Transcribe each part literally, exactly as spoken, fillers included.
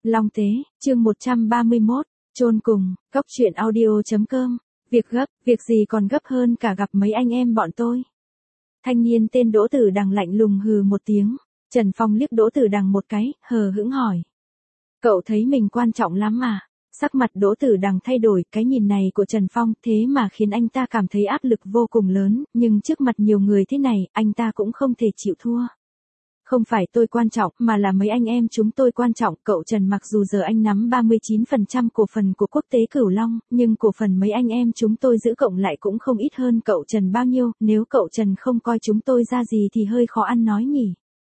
Long Tế, chương một trăm ba mươi mốt, chôn cùng, cốc truyện audio chấm com. Việc gấp, việc gì còn gấp hơn cả gặp mấy anh em bọn tôi. Thanh niên tên Đỗ Tử Đằng lạnh lùng hừ một tiếng. Trần Phong liếc Đỗ Tử Đằng một cái, hờ hững hỏi. Cậu thấy mình quan trọng lắm mà. Sắc mặt Đỗ Tử Đằng thay đổi, cái nhìn này của Trần Phong thế mà khiến anh ta cảm thấy áp lực vô cùng lớn, nhưng trước mặt nhiều người thế này, anh ta cũng không thể chịu thua. Không phải tôi quan trọng, mà là mấy anh em chúng tôi quan trọng. Cậu Trần mặc dù giờ anh nắm ba mươi chín phần trăm cổ phần của Quốc tế Cửu Long, nhưng cổ phần mấy anh em chúng tôi giữ cộng lại cũng không ít hơn cậu Trần bao nhiêu, nếu cậu Trần không coi chúng tôi ra gì thì hơi khó ăn nói nhỉ.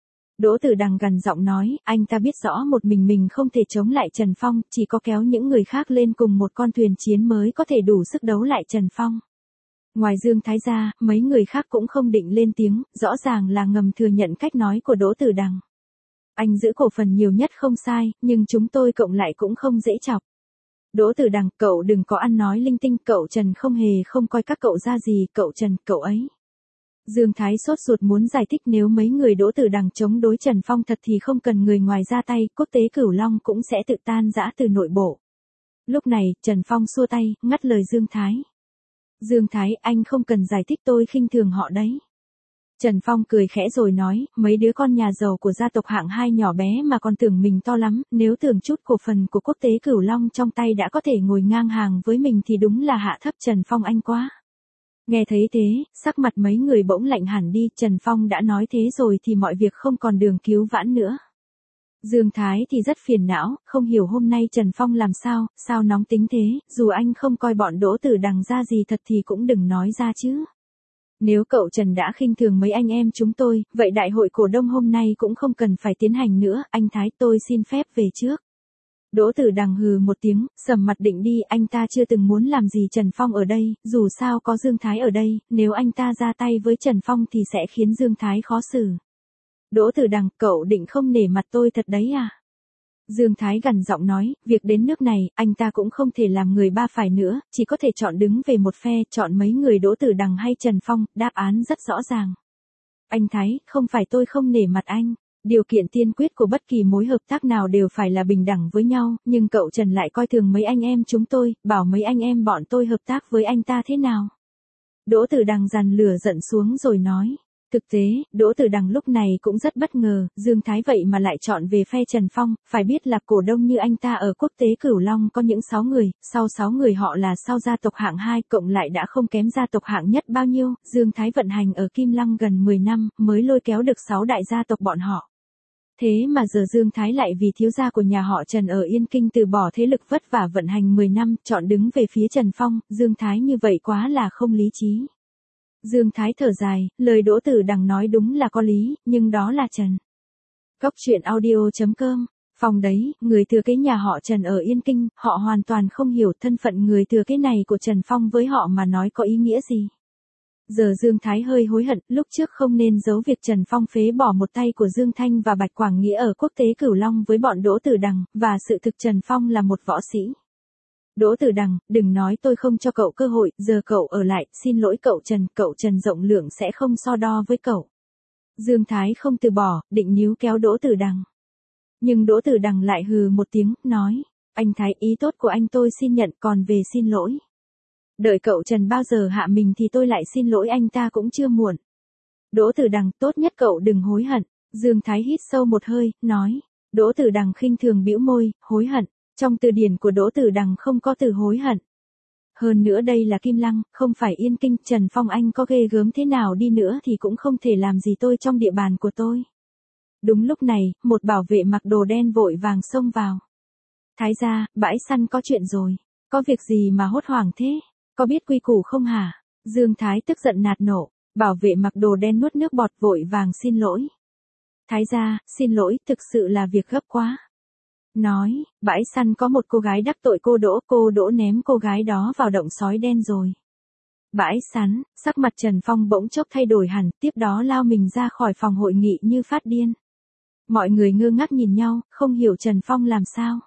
Đỗ Tử Đằng gằn giọng nói, anh ta biết rõ một mình mình không thể chống lại Trần Phong, chỉ có kéo những người khác lên cùng một con thuyền chiến mới có thể đủ sức đấu lại Trần Phong. Ngoài Dương Thái ra, mấy người khác cũng không định lên tiếng, rõ ràng là ngầm thừa nhận cách nói của Đỗ Tử Đằng. Anh giữ cổ phần nhiều nhất không sai, nhưng chúng tôi cộng lại cũng không dễ chọc. Đỗ Tử Đằng, cậu đừng có ăn nói linh tinh, cậu Trần không hề không coi các cậu ra gì, cậu Trần, cậu ấy. Dương Thái sốt ruột muốn giải thích nếu mấy người Đỗ Tử Đằng chống đối Trần Phong thật thì không cần người ngoài ra tay, Quốc tế Cửu Long cũng sẽ tự tan rã từ nội bộ. Lúc này, Trần Phong xua tay, ngắt lời Dương Thái. Dương Thái, anh không cần giải thích, tôi khinh thường họ đấy. Trần Phong cười khẽ rồi nói, mấy đứa con nhà giàu của gia tộc hạng hai nhỏ bé mà còn tưởng mình to lắm, nếu tưởng chút cổ phần của Quốc tế Cửu Long trong tay đã có thể ngồi ngang hàng với mình thì đúng là hạ thấp Trần Phong anh quá. Nghe thấy thế, sắc mặt mấy người bỗng lạnh hẳn đi, Trần Phong đã nói thế rồi thì mọi việc không còn đường cứu vãn nữa. Dương Thái thì rất phiền não, không hiểu hôm nay Trần Phong làm sao, sao nóng tính thế, dù anh không coi bọn Đỗ Tử Đằng ra gì thật thì cũng đừng nói ra chứ. Nếu cậu Trần đã khinh thường mấy anh em chúng tôi, vậy đại hội cổ đông hôm nay cũng không cần phải tiến hành nữa, anh Thái tôi xin phép về trước. Đỗ Tử Đằng hừ một tiếng, sầm mặt định đi, anh ta chưa từng muốn làm gì Trần Phong ở đây, dù sao có Dương Thái ở đây, nếu anh ta ra tay với Trần Phong thì sẽ khiến Dương Thái khó xử. Đỗ Tử Đằng, cậu định không nể mặt tôi thật đấy à? Dương Thái gằn giọng nói, việc đến nước này, anh ta cũng không thể làm người ba phải nữa, chỉ có thể chọn đứng về một phe, chọn mấy người Đỗ Tử Đằng hay Trần Phong, đáp án rất rõ ràng. Anh Thái, không phải tôi không nể mặt anh. Điều kiện tiên quyết của bất kỳ mối hợp tác nào đều phải là bình đẳng với nhau, nhưng cậu Trần lại coi thường mấy anh em chúng tôi, bảo mấy anh em bọn tôi hợp tác với anh ta thế nào. Đỗ Tử Đằng dằn lửa giận xuống rồi nói. Thực tế, Đỗ Tử Đằng lúc này cũng rất bất ngờ, Dương Thái vậy mà lại chọn về phe Trần Phong, phải biết là cổ đông như anh ta ở Quốc tế Cửu Long có những sáu người, sau sáu người họ là sau gia tộc hạng hai, cộng lại đã không kém gia tộc hạng nhất bao nhiêu, Dương Thái vận hành ở Kim Lăng gần mười năm, mới lôi kéo được sáu đại gia tộc bọn họ. Thế mà giờ Dương Thái lại vì thiếu gia của nhà họ Trần ở Yên Kinh từ bỏ thế lực vất vả vận hành mười năm, chọn đứng về phía Trần Phong, Dương Thái như vậy quá là không lý trí. Dương Thái thở dài, lời Đỗ Tử Đằng nói đúng là có lý, nhưng đó là Trần. Cốc truyện audio chấm com, phòng đấy, người thừa kế nhà họ Trần ở Yên Kinh, họ hoàn toàn không hiểu thân phận người thừa kế này của Trần Phong với họ mà nói có ý nghĩa gì. Giờ Dương Thái hơi hối hận, lúc trước không nên giấu việc Trần Phong phế bỏ một tay của Dương Thanh và Bạch Quảng Nghĩa ở Quốc tế Cửu Long với bọn Đỗ Tử Đằng, và sự thực Trần Phong là một võ sĩ. Đỗ Tử Đằng, đừng nói tôi không cho cậu cơ hội, giờ cậu ở lại, xin lỗi cậu Trần, cậu Trần rộng lượng sẽ không so đo với cậu. Dương Thái không từ bỏ, định níu kéo Đỗ Tử Đằng. Nhưng Đỗ Tử Đằng lại hừ một tiếng, nói, anh Thái ý tốt của anh tôi xin nhận, còn về xin lỗi. Đợi cậu Trần bao giờ hạ mình thì tôi lại xin lỗi anh ta cũng chưa muộn. Đỗ Tử Đằng, tốt nhất cậu đừng hối hận. Dương Thái hít sâu một hơi, nói. Đỗ Tử Đằng khinh thường bĩu môi, hối hận. Trong từ điển của Đỗ Tử Đằng không có từ hối hận. Hơn nữa đây là Kim Lăng, không phải Yên Kinh, Trần Phong anh có ghê gớm thế nào đi nữa thì cũng không thể làm gì tôi trong địa bàn của tôi. Đúng lúc này, một bảo vệ mặc đồ đen vội vàng xông vào. Thái gia, bãi săn có chuyện rồi. Có việc gì mà hốt hoảng thế? Có biết quy củ không hả? Dương Thái tức giận nạt nộ, bảo vệ mặc đồ đen nuốt nước bọt vội vàng xin lỗi. Thái gia, xin lỗi, thực sự là việc gấp quá. Nói, bãi săn có một cô gái đắc tội cô Đỗ, cô Đỗ ném cô gái đó vào động sói đen rồi. Bãi săn, sắc mặt Trần Phong bỗng chốc thay đổi hẳn, tiếp đó lao mình ra khỏi phòng hội nghị như phát điên. Mọi người ngơ ngác nhìn nhau, không hiểu Trần Phong làm sao.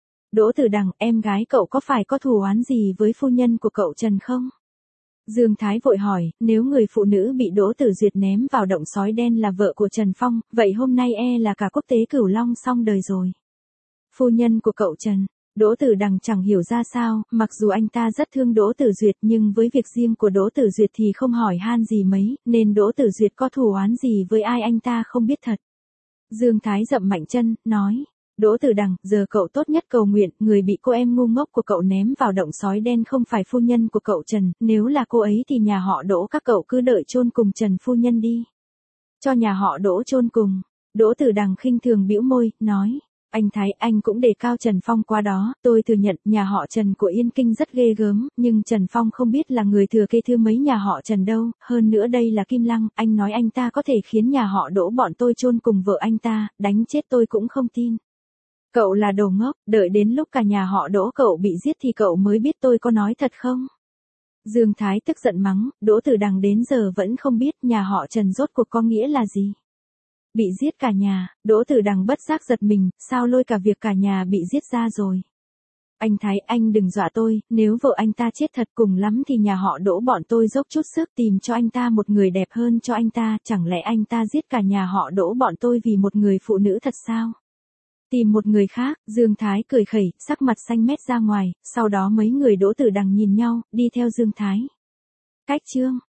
Đỗ Tử Đằng, em gái cậu có phải có thù oán gì với phu nhân của cậu Trần không? Dương Thái vội hỏi, nếu người phụ nữ bị Đỗ Tử Duyệt ném vào động sói đen là vợ của Trần Phong, vậy hôm nay e là cả Quốc tế Cửu Long xong đời rồi. Phu nhân của cậu Trần. Đỗ Tử Đằng chẳng hiểu ra sao, mặc dù anh ta rất thương Đỗ Tử Duyệt nhưng với việc riêng của Đỗ Tử Duyệt thì không hỏi han gì mấy, nên Đỗ Tử Duyệt có thù oán gì với ai anh ta không biết thật. Dương Thái dậm mạnh chân, nói, Đỗ Tử Đằng, giờ cậu tốt nhất cầu nguyện, người bị cô em ngu ngốc của cậu ném vào động sói đen không phải phu nhân của cậu Trần, nếu là cô ấy thì nhà họ Đỗ các cậu cứ đợi chôn cùng Trần phu nhân đi. Cho nhà họ Đỗ chôn cùng. Đỗ Tử Đằng khinh thường bĩu môi, nói, anh Thái, anh cũng đề cao Trần Phong qua đó, tôi thừa nhận nhà họ Trần của Yên Kinh rất ghê gớm, nhưng Trần Phong không biết là người thừa kế thứ mấy nhà họ Trần đâu, hơn nữa đây là Kim Lăng, anh nói anh ta có thể khiến nhà họ Đỗ bọn tôi chôn cùng vợ anh ta, đánh chết tôi cũng không tin. Cậu là đồ ngốc, đợi đến lúc cả nhà họ Đỗ cậu bị giết thì cậu mới biết tôi có nói thật không? Dương Thái tức giận mắng, Đỗ Tử Đằng đến giờ vẫn không biết nhà họ Trần rốt cuộc có nghĩa là gì. Bị giết cả nhà, Đỗ Tử Đằng bất giác giật mình, sao lôi cả việc cả nhà bị giết ra rồi. Anh Thái, anh đừng dọa tôi, nếu vợ anh ta chết thật cùng lắm thì nhà họ Đỗ bọn tôi dốc chút sức tìm cho anh ta một người đẹp hơn cho anh ta, chẳng lẽ anh ta giết cả nhà họ Đỗ bọn tôi vì một người phụ nữ thật sao? Tìm một người khác, Dương Thái cười khẩy, sắc mặt xanh mét ra ngoài, sau đó mấy người Đỗ Tử Đằng nhìn nhau, đi theo Dương Thái. Cách chương